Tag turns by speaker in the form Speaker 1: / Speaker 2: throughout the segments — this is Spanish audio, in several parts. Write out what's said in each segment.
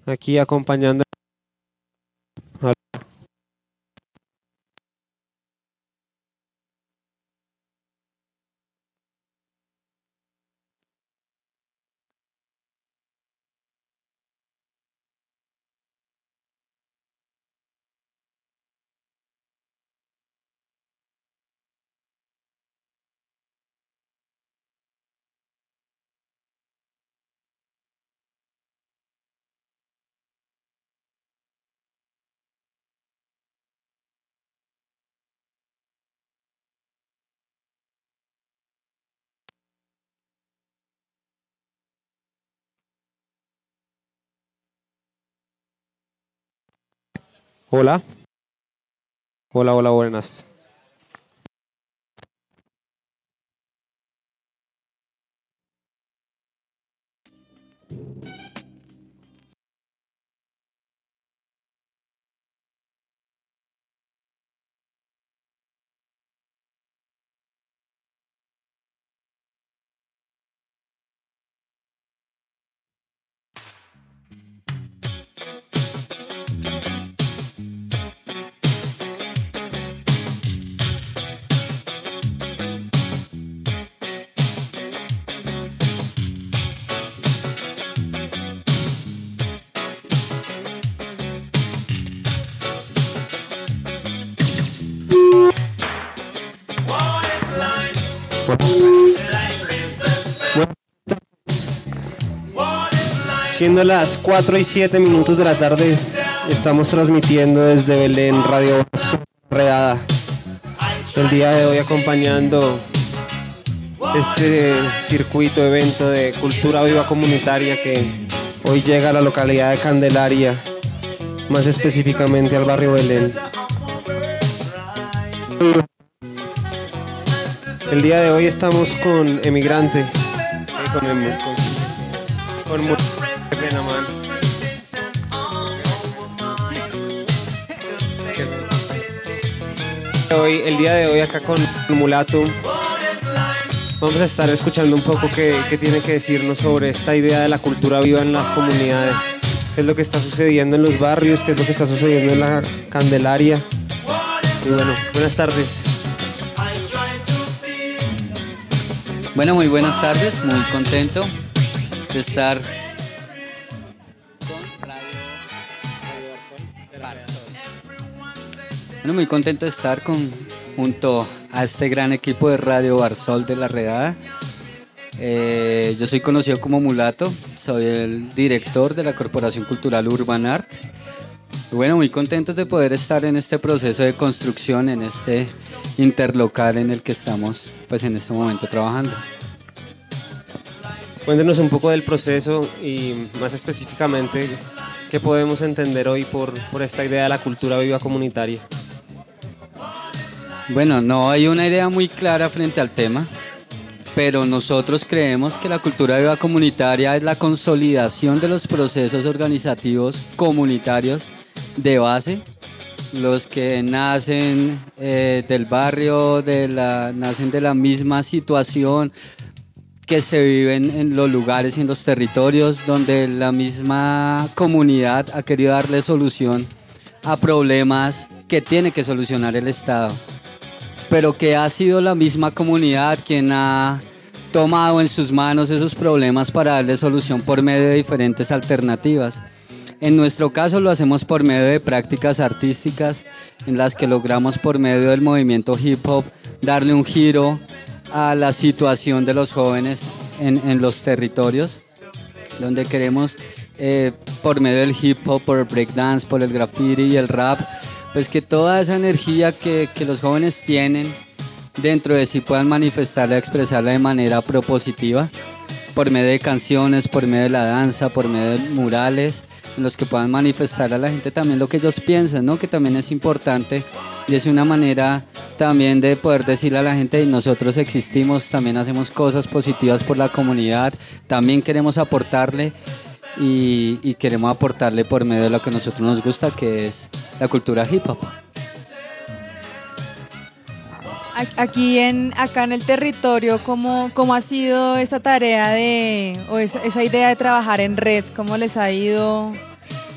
Speaker 1: aquí acompañando. Hola, hola, hola, buenas. Siendo las 4:07 de la tarde, estamos transmitiendo desde Belén, Radio Redada. El día de hoy acompañando este circuito, evento de cultura viva comunitaria que hoy llega a la localidad de Candelaria, más específicamente al barrio Belén. El día de hoy estamos con Emigrante, con Benamán. El día de hoy acá con Mulato vamos a estar escuchando un poco qué tiene que decirnos sobre esta idea de la cultura viva en las comunidades, qué es lo que está sucediendo en los barrios, qué es lo que está sucediendo en la Candelaria. Y bueno, buenas tardes.
Speaker 2: Bueno, muy buenas tardes, muy contento de estar con Radio Barsol. Bueno, muy contento de estar junto a este gran equipo de Radio Barsol de La Redada. Yo soy conocido como Mulato, soy el director de la Corporación Cultural Urban Art. Y bueno, muy contentos de poder estar en este proceso de construcción, en este interlocal en el que estamos pues en este momento trabajando.
Speaker 1: Cuéntenos un poco del proceso y más específicamente qué podemos entender hoy por esta idea de la cultura viva comunitaria.
Speaker 2: Bueno, no hay una idea muy clara frente al tema, pero nosotros creemos que la cultura viva comunitaria es la consolidación de los procesos organizativos comunitarios de base, los que nacen del barrio, nacen de la misma situación que se viven en los lugares y en los territorios, donde la misma comunidad ha querido darle solución a problemas que tiene que solucionar el Estado, pero que ha sido la misma comunidad quien ha tomado en sus manos esos problemas para darle solución por medio de diferentes alternativas. En nuestro caso lo hacemos por medio de prácticas artísticas en las que logramos por medio del movimiento hip hop darle un giro a la situación de los jóvenes en los territorios, donde queremos por medio del hip hop, por el breakdance, por el graffiti y el rap, pues que toda esa energía que los jóvenes tienen dentro de sí puedan manifestarla, expresarla de manera propositiva, por medio de canciones, por medio de la danza, por medio de murales, en los que puedan manifestar a la gente también lo que ellos piensan, ¿no? Que también es importante y es una manera también de poder decirle a la gente: nosotros existimos, también hacemos cosas positivas por la comunidad, también queremos aportarle y queremos aportarle por medio de lo que a nosotros nos gusta, que es la cultura hip hop.
Speaker 3: Acá en el territorio, ¿cómo ha sido esa tarea esa idea de trabajar en red? ¿Cómo les ha ido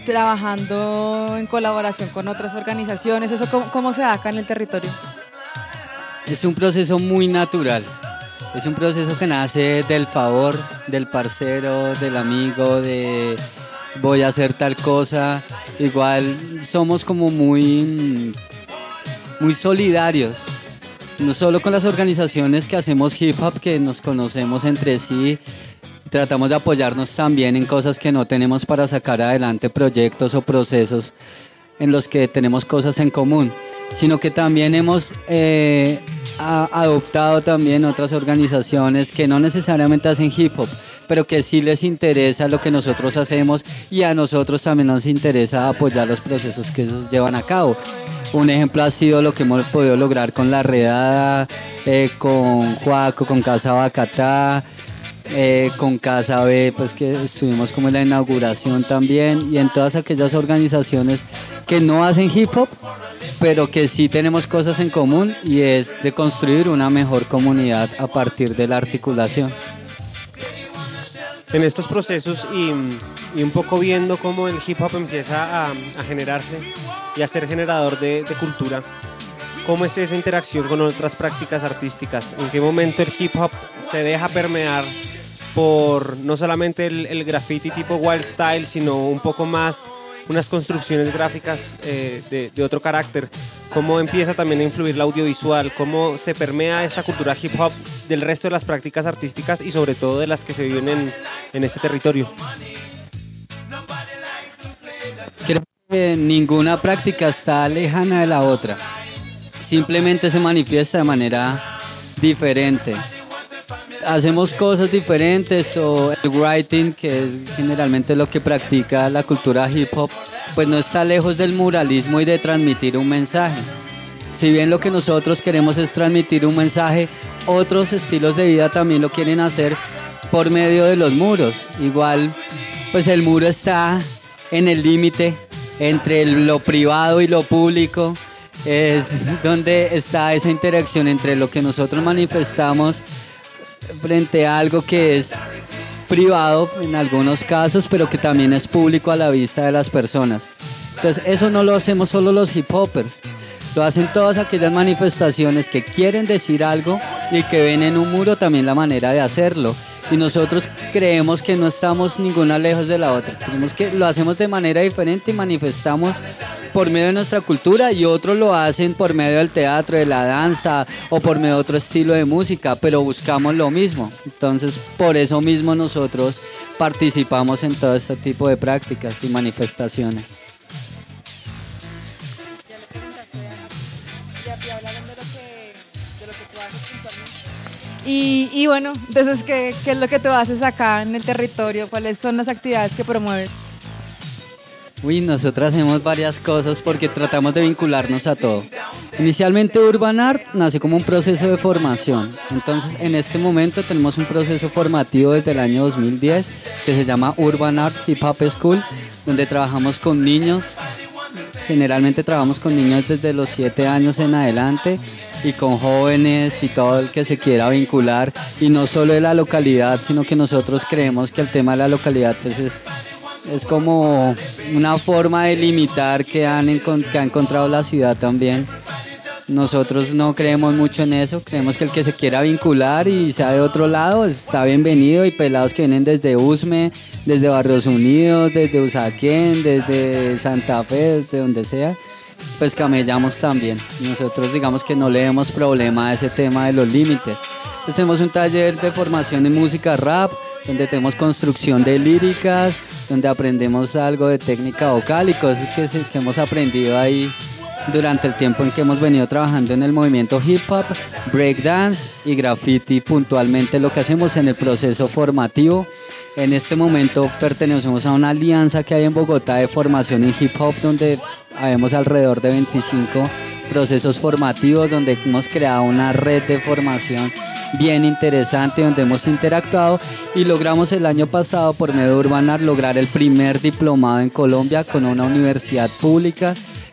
Speaker 3: trabajando en colaboración con otras organizaciones. ¿Eso cómo se da acá en el territorio?
Speaker 2: Es un proceso muy natural. Es un proceso que nace del favor, del parcero, del amigo, de voy a hacer tal cosa. Igual somos como muy solidarios. No solo con las organizaciones que hacemos hip hop, que nos conocemos entre sí, tratamos de apoyarnos también en cosas que no tenemos para sacar adelante proyectos o procesos en los que tenemos cosas en común, sino que también hemos adoptado también otras organizaciones que no necesariamente hacen hip hop, pero que sí les interesa lo que nosotros hacemos y a nosotros también nos interesa apoyar los procesos que ellos llevan a cabo. Un ejemplo ha sido lo que hemos podido lograr con La Redada, con Juaco, con Casa Bacatá, con Casa B, pues que estuvimos como en la inauguración también, y en todas aquellas organizaciones que no hacen hip hop, pero que sí tenemos cosas en común, y es de construir una mejor comunidad a partir de la articulación.
Speaker 1: En estos procesos y un poco viendo cómo el hip hop empieza a generarse y a ser generador de cultura, ¿cómo es esa interacción con otras prácticas artísticas? ¿En qué momento el hip hop se deja permear por no solamente el graffiti tipo wild style, sino un poco más unas construcciones gráficas de otro carácter? ¿Cómo empieza también a influir la audiovisual? ¿Cómo se permea esta cultura hip hop del resto de las prácticas artísticas y sobre todo de las que se viven en este territorio?
Speaker 2: Creo que ninguna práctica está lejana de la otra. Simplemente se manifiesta de manera diferente. Hacemos cosas diferentes, o el writing, que es generalmente lo que practica la cultura hip hop, pues no está lejos del muralismo y de transmitir un mensaje. Si bien lo que nosotros queremos es transmitir un mensaje, otros estilos de vida también lo quieren hacer por medio de los muros. Igual, pues el muro está en el límite entre lo privado y lo público. Es donde está esa interacción entre lo que nosotros manifestamos frente a algo que es privado en algunos casos, pero que también es público a la vista de las personas. Entonces eso no lo hacemos solo los hip hoppers, lo hacen todas aquellas manifestaciones que quieren decir algo y que ven en un muro también la manera de hacerlo. Y nosotros creemos que no estamos ninguna lejos de la otra. Creemos que lo hacemos de manera diferente y manifestamos por medio de nuestra cultura, y otros lo hacen por medio del teatro, de la danza o por medio de otro estilo de música, pero buscamos lo mismo. Entonces, por eso mismo nosotros participamos en todo este tipo de prácticas y manifestaciones.
Speaker 3: Y bueno, entonces, ¿qué es lo que tú haces acá en el territorio? ¿Cuáles son las actividades que promueves?
Speaker 2: Nosotros hacemos varias cosas porque tratamos de vincularnos a todo. Inicialmente Urban Art nació como un proceso de formación. Entonces, en este momento tenemos un proceso formativo desde el año 2010 que se llama Urban Art Hip Hop School, donde trabajamos con niños. Generalmente trabajamos con niños desde los 7 años en adelante, y con jóvenes y todo el que se quiera vincular, y no solo de la localidad, sino que nosotros creemos que el tema de la localidad pues es como una forma de limitar que ha encontrado la ciudad también. Nosotros no creemos mucho en eso, creemos que el que se quiera vincular y sea de otro lado está bienvenido, y pelados que vienen desde Usme, desde Barrios Unidos, desde Usaquén, desde Santa Fe, desde donde sea, pues camellamos también. Nosotros digamos que no le vemos problema a ese tema de los límites. Entonces tenemos un taller de formación en música rap, donde tenemos construcción de líricas, donde aprendemos algo de técnica vocal y cosas que hemos aprendido ahí durante el tiempo en que hemos venido trabajando en el movimiento hip hop, breakdance y graffiti. Puntualmente lo que hacemos en el proceso formativo. En este momento pertenecemos a una alianza que hay en Bogotá de formación en hip hop, donde habemos alrededor de 25 procesos formativos, donde hemos creado una red de formación bien interesante, donde hemos interactuado y logramos el año pasado por medio de Urban Art lograr el primer diplomado en Colombia con una universidad pública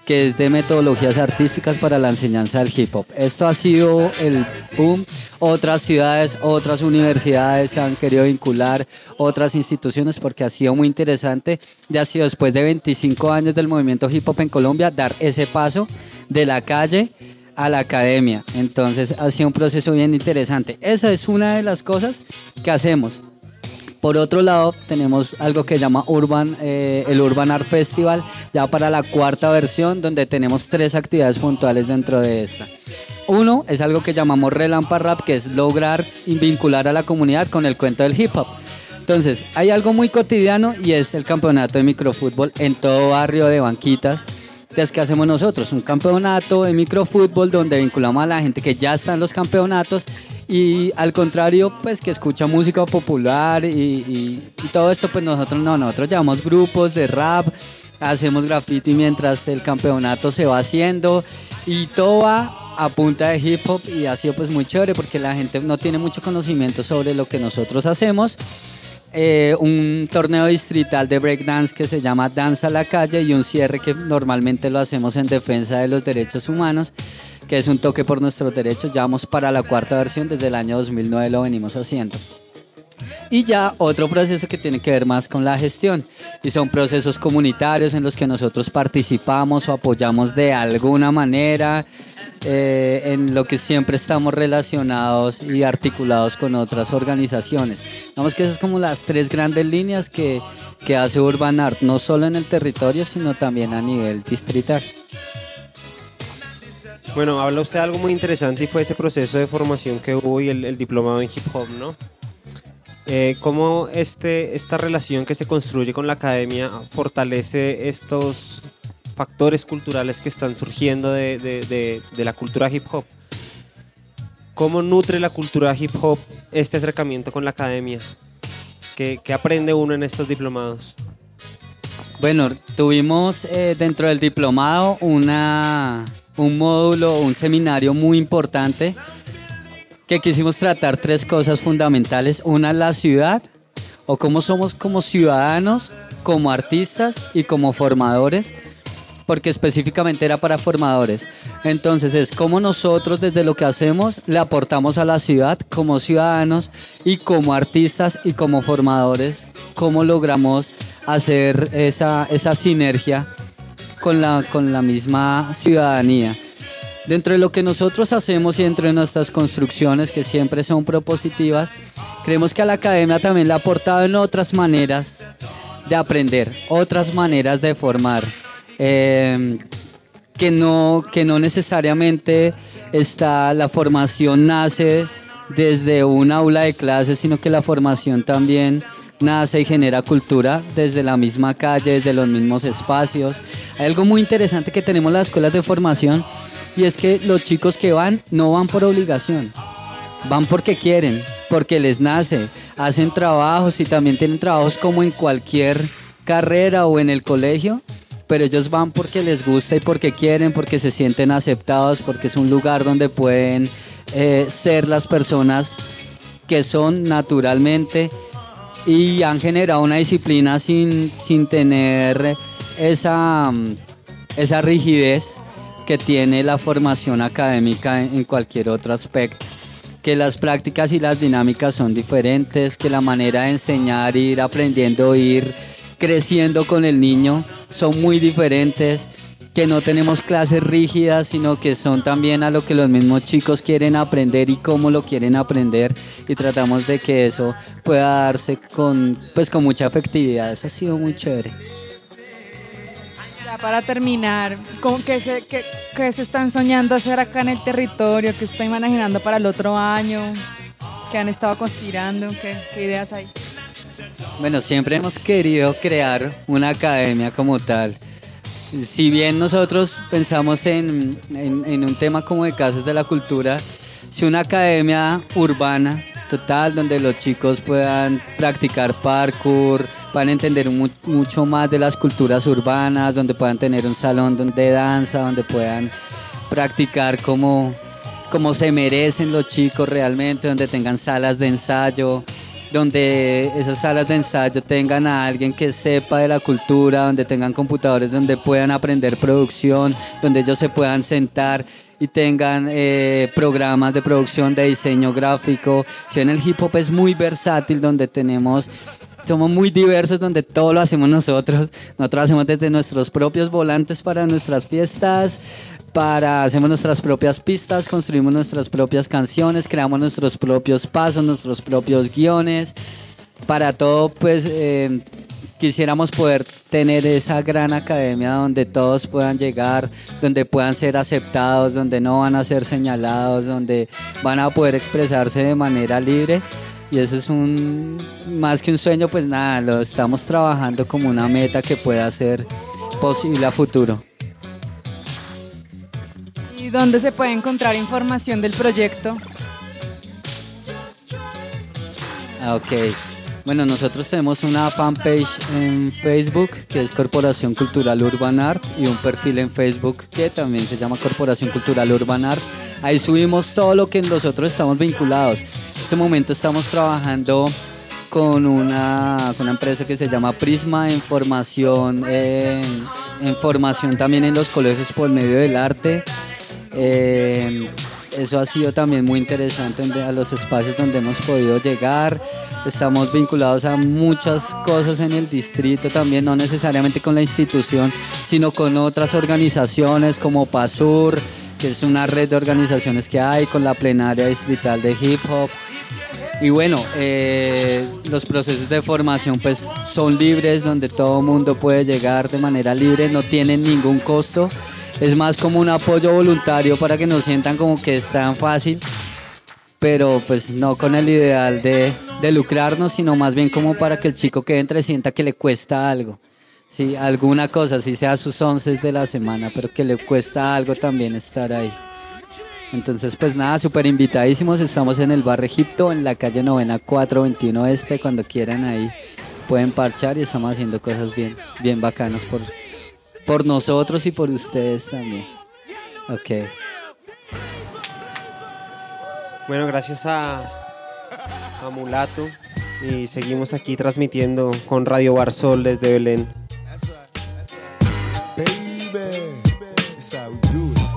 Speaker 2: que es de metodologías artísticas para la enseñanza del hip hop. Esto ha sido el boom. Otras ciudades, otras universidades se han querido vincular, otras instituciones, porque ha sido muy interesante. Ya ha sido después de 25 años del movimiento hip hop en Colombia, dar ese paso de la calle a la academia. Entonces ha sido un proceso bien interesante. Esa es una de las cosas que hacemos. Por otro lado, tenemos algo que se llama el Urban Art Festival, ya para la 4ª versión, donde tenemos 3 actividades puntuales dentro de esta. Uno es algo que llamamos Relampa Rap, que es lograr vincular a la comunidad con el cuento del hip hop. Entonces, hay algo muy cotidiano y es el campeonato de microfútbol en todo barrio de Banquitas. Entonces, ¿qué hacemos nosotros? Un campeonato de microfútbol donde vinculamos a la gente que ya está en los campeonatos y al contrario, pues que escucha música popular y todo esto, pues nosotros llevamos grupos de rap, hacemos graffiti mientras el campeonato se va haciendo y todo va a punta de hip hop y ha sido pues muy chévere porque la gente no tiene mucho conocimiento sobre lo que nosotros hacemos. Un torneo distrital de breakdance que se llama Danza a la Calle y un cierre que normalmente lo hacemos en defensa de los derechos humanos, que es un toque por nuestros derechos. Ya vamos para la 4ª versión, desde el año 2009 lo venimos haciendo. Y ya otro proceso que tiene que ver más con la gestión y son procesos comunitarios en los que nosotros participamos o apoyamos de alguna manera, en lo que siempre estamos relacionados y articulados con otras organizaciones. Digamos que esas son como las 3 grandes líneas que hace Urban Art, no solo en el territorio, sino también a nivel distrital.
Speaker 1: Bueno, habla usted de algo muy interesante y fue ese proceso de formación que hubo y el diplomado en hip hop, ¿no? ¿Cómo esta relación que se construye con la academia fortalece estos factores culturales que están surgiendo de la cultura hip hop? ¿Cómo nutre la cultura hip hop este acercamiento con la academia? ¿Qué aprende uno en estos diplomados?
Speaker 2: Bueno, tuvimos dentro del diplomado un módulo, un seminario muy importante que quisimos tratar 3 cosas fundamentales. Una, la ciudad, o cómo somos como ciudadanos, como artistas y como formadores, porque específicamente era para formadores. Entonces es cómo nosotros desde lo que hacemos le aportamos a la ciudad como ciudadanos y como artistas y como formadores, cómo logramos hacer esa sinergia con la misma ciudadanía. Dentro de lo que nosotros hacemos y dentro de nuestras construcciones, que siempre son propositivas, creemos que a la academia también le ha aportado en otras maneras de aprender, otras maneras de formar, que no necesariamente la formación nace desde un aula de clases, sino que la formación también nace y genera cultura desde la misma calle, desde los mismos espacios. Hay algo muy interesante que tenemos en las escuelas de formación, y es que los chicos que no van por obligación, van porque quieren, porque les nace, hacen trabajos y también tienen trabajos como en cualquier carrera o en el colegio, pero ellos van porque les gusta y porque quieren, porque se sienten aceptados, porque es un lugar donde pueden ser las personas que son naturalmente y han generado una disciplina sin tener esa rigidez que tiene la formación académica en cualquier otro aspecto, que las prácticas y las dinámicas son diferentes, que la manera de enseñar, ir aprendiendo, ir creciendo con el niño son muy diferentes, que no tenemos clases rígidas, sino que son también a lo que los mismos chicos quieren aprender y cómo lo quieren aprender, y tratamos de que eso pueda darse con mucha efectividad. Eso ha sido muy chévere.
Speaker 3: Para terminar, ¿qué se están soñando hacer acá en el territorio? ¿Qué están imaginando para el otro año? ¿Qué han estado conspirando? ¿Qué ideas hay?
Speaker 2: Bueno, siempre hemos querido crear una academia como tal. Si bien nosotros pensamos en un tema como de casas de la cultura, si una academia urbana total donde los chicos puedan practicar parkour, puedan entender mucho más de las culturas urbanas, donde puedan tener un salón de danza, donde puedan practicar como se merecen los chicos realmente, donde tengan salas de ensayo, donde esas salas de ensayo tengan a alguien que sepa de la cultura, donde tengan computadores donde puedan aprender producción, donde ellos se puedan sentar y tengan programas de producción, de diseño gráfico. Si bien el hip hop es muy versátil, donde somos muy diversos, donde todo lo hacemos nosotros. Nosotros hacemos desde nuestros propios volantes para nuestras fiestas, hacemos nuestras propias pistas, construimos nuestras propias canciones, creamos nuestros propios pasos, nuestros propios guiones. Para todo, pues quisiéramos poder tener esa gran academia donde todos puedan llegar, donde puedan ser aceptados, donde no van a ser señalados, donde van a poder expresarse de manera libre. Y eso es más que un sueño, pues nada, lo estamos trabajando como una meta que pueda ser posible a futuro.
Speaker 3: ¿Y dónde se puede encontrar información del proyecto?
Speaker 2: Ok. Bueno, nosotros tenemos una fanpage en Facebook que es Corporación Cultural Urban Art y un perfil en Facebook que también se llama Corporación Cultural Urban Art. Ahí subimos todo lo que nosotros estamos vinculados. En este momento estamos trabajando con una empresa que se llama Prisma en formación también en los colegios por medio del arte. Eso ha sido también muy interesante a los espacios donde hemos podido llegar. Estamos vinculados a muchas cosas en el distrito también, no necesariamente con la institución, sino con otras organizaciones como PASUR, que es una red de organizaciones que hay, con la plenaria distrital de hip hop. Y bueno, los procesos de formación pues son libres, donde todo mundo puede llegar de manera libre, no tienen ningún costo. Es más como un apoyo voluntario para que no sientan como que es tan fácil, pero pues no con el ideal de lucrarnos, sino más bien como para que el chico que entre sienta que le cuesta algo. Sí, alguna cosa, si sea sus 11 de la semana, pero que le cuesta algo también estar ahí. Entonces pues nada, súper invitadísimos, estamos en el Barrio Egipto, en la calle Novena 421 Este, cuando quieran ahí pueden parchar y estamos haciendo cosas bien bacanas por nosotros y por ustedes también. Ok.
Speaker 1: Bueno, gracias a Mulato y seguimos aquí transmitiendo con Radio Barsol desde Belén.